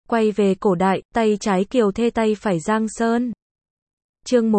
Quay về cổ đại, tay trái Kiều Thê tay phải Giang Sơn. Chương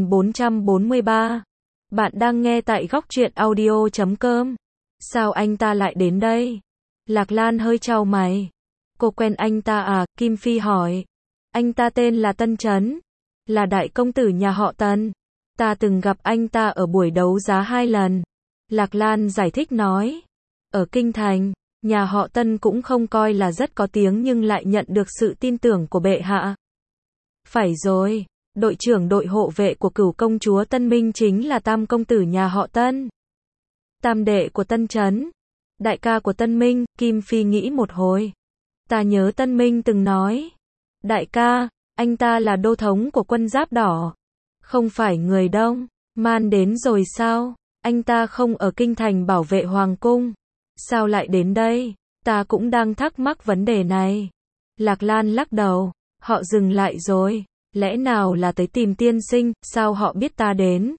1443. Bạn đang nghe tại góc truyện audio.com. Sao anh ta lại đến đây? Lạc Lan hơi chau mày. Cô quen anh ta à? Kim Phi hỏi. Anh ta tên là Tân Chấn, là đại công tử nhà họ Tân. Ta từng gặp anh ta ở buổi đấu giá 2 lần. Lạc Lan giải thích nói. Ở Kinh Thành, nhà họ Tân cũng không coi là rất có tiếng nhưng lại nhận được sự tin tưởng của bệ hạ. Phải rồi, đội trưởng đội hộ vệ của Cửu công chúa Tân Minh chính là tam công tử nhà họ Tân. Tam đệ của Tân Chấn, đại ca của Tân Minh. Kim Phi nghĩ một hồi. Ta nhớ Tân Minh từng nói. Đại ca, anh ta là đô thống của quân Giáp Đỏ. Không phải người Đông Man đến rồi sao? Anh ta không ở Kinh Thành bảo vệ Hoàng cung. Sao lại đến đây? Ta cũng đang thắc mắc vấn đề này. Lạc Lan lắc đầu. Họ dừng lại rồi. Lẽ nào là tới tìm tiên sinh? Sao họ biết ta đến?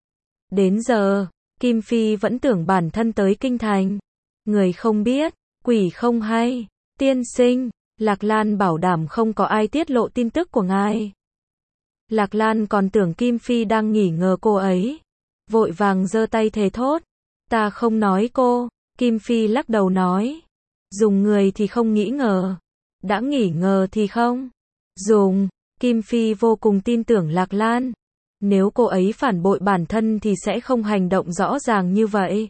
Đến giờ, Kim Phi vẫn tưởng bản thân tới Kinh Thành. Người không biết, quỷ không hay. Tiên sinh, Lạc Lan bảo đảm không có ai tiết lộ tin tức của ngài. Lạc Lan còn tưởng Kim Phi đang nghỉ ngờ cô ấy. Vội vàng giơ tay thề thốt. Ta không nói cô. Kim Phi lắc đầu nói. Dùng người thì không nghĩ ngờ. Đã nghỉ ngờ thì không dùng. Kim Phi vô cùng tin tưởng Lạc Lan. Nếu cô ấy phản bội bản thân thì sẽ không hành động rõ ràng như vậy.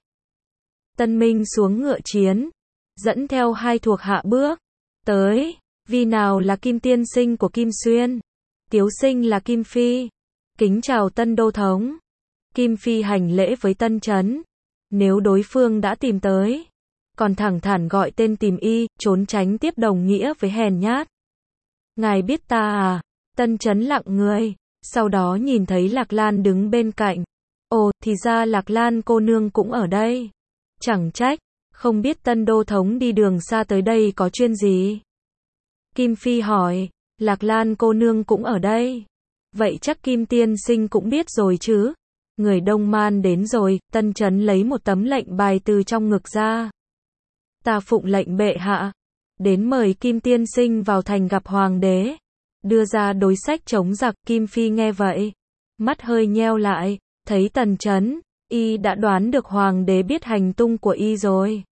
Tân Minh xuống ngựa chiến, dẫn theo 2 thuộc hạ bước tới. Vì nào là Kim tiên sinh của Kim Xuyên, Tiếu sinh là Kim Phi. Kính chào Tân đô thống. Kim Phi hành lễ với Tân Chấn. Nếu đối phương đã tìm tới, còn thẳng thắn gọi tên tìm y, trốn tránh tiếp đồng nghĩa với hèn nhát. Ngài biết ta à? Tân Chấn lặng người, sau đó nhìn thấy Lạc Lan đứng bên cạnh. Ồ, thì ra Lạc Lan cô nương cũng ở đây. Chẳng trách, không biết Tân đô thống đi đường xa tới đây có chuyên gì? Kim Phi hỏi. Lạc Lan cô nương cũng ở đây. Vậy chắc Kim tiên sinh cũng biết rồi chứ? Người Đông Man đến rồi. Tân Chấn lấy một tấm lệnh bài từ trong ngực ra. Ta phụng lệnh bệ hạ, đến mời Kim tiên sinh vào thành gặp hoàng đế, đưa ra đối sách chống giặc. Kim Phi nghe vậy, mắt hơi nheo lại, thấy Tân Chấn, y đã đoán được hoàng đế biết hành tung của y rồi.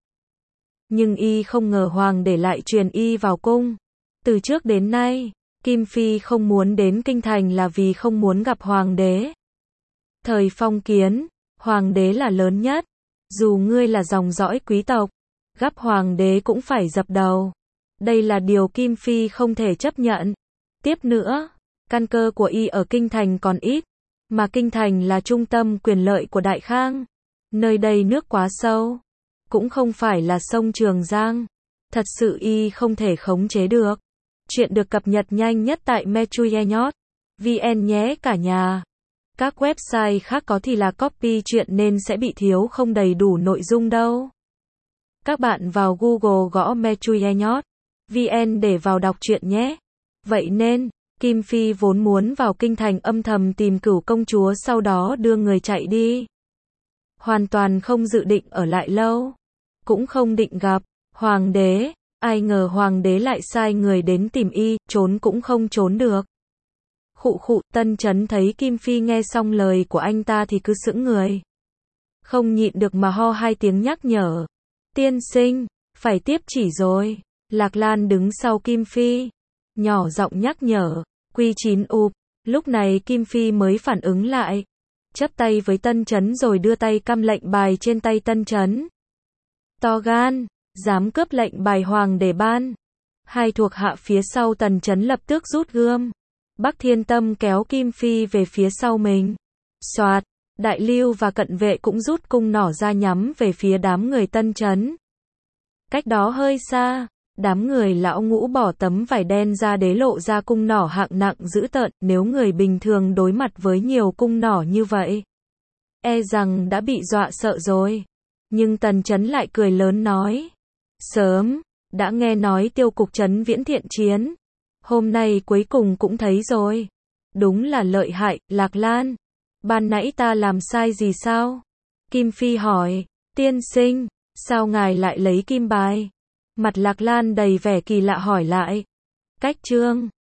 Nhưng y không ngờ hoàng đế lại truyền y vào cung. Từ trước đến nay, Kim Phi không muốn đến Kinh Thành là vì không muốn gặp hoàng đế. Thời phong kiến, hoàng đế là lớn nhất. Dù ngươi là dòng dõi quý tộc, gặp hoàng đế cũng phải dập đầu. Đây là điều Kim Phi không thể chấp nhận. Tiếp nữa, căn cơ của y ở Kinh Thành còn ít, mà Kinh Thành là trung tâm quyền lợi của Đại Khang. Nơi đây nước quá sâu, cũng không phải là sông Trường Giang. Thật sự y không thể khống chế được. Chuyện được cập nhật nhanh nhất tại metruyehnyot.vn nhé cả nhà. Các website khác có thì là copy chuyện nên sẽ bị thiếu không đầy đủ nội dung đâu. Các bạn vào Google gõ metruyehnyot.vn để vào đọc truyện nhé. Vậy nên, Kim Phi vốn muốn vào Kinh Thành âm thầm tìm Cửu công chúa sau đó đưa người chạy đi. Hoàn toàn không dự định ở lại lâu. Cũng không định gặp hoàng đế. Ai ngờ hoàng đế lại sai người đến tìm y, trốn cũng không trốn được. Khụ khụ. Tân Chấn thấy Kim Phi nghe xong lời của anh ta thì cứ sững người. Không nhịn được mà ho 2 tiếng nhắc nhở. Tiên sinh, phải tiếp chỉ rồi. Lạc Lan đứng sau Kim Phi, nhỏ giọng nhắc nhở. Quy 9 ụp. Lúc này Kim Phi mới phản ứng lại, chắp tay với Tân Chấn rồi đưa tay căm lệnh bài trên tay Tân Chấn. To gan, dám cướp lệnh bài hoàng đế ban. 2 thuộc hạ phía sau Tân Chấn lập tức rút gươm. Bắc Thiên Tâm kéo Kim Phi về phía sau mình. Soạt, Đại Lưu và cận vệ cũng rút cung nỏ ra nhắm về phía đám người Tân Chấn. Cách đó hơi xa, đám người lão Ngũ bỏ tấm vải đen ra để lộ ra cung nỏ hạng nặng dữ tợn. Nếu người bình thường đối mặt với nhiều cung nỏ như vậy, e rằng đã bị dọa sợ rồi. Nhưng Tân Chấn lại cười lớn nói. Sớm, đã nghe nói tiêu cục Trấn Viễn thiện chiến. Hôm nay cuối cùng cũng thấy rồi. Đúng là lợi hại. Lạc Lan, ban nãy ta làm sai gì sao? Kim Phi hỏi. Tiên sinh, sao ngài lại lấy kim bài? Mặt Lạc Lan đầy vẻ kỳ lạ hỏi lại. Cách chương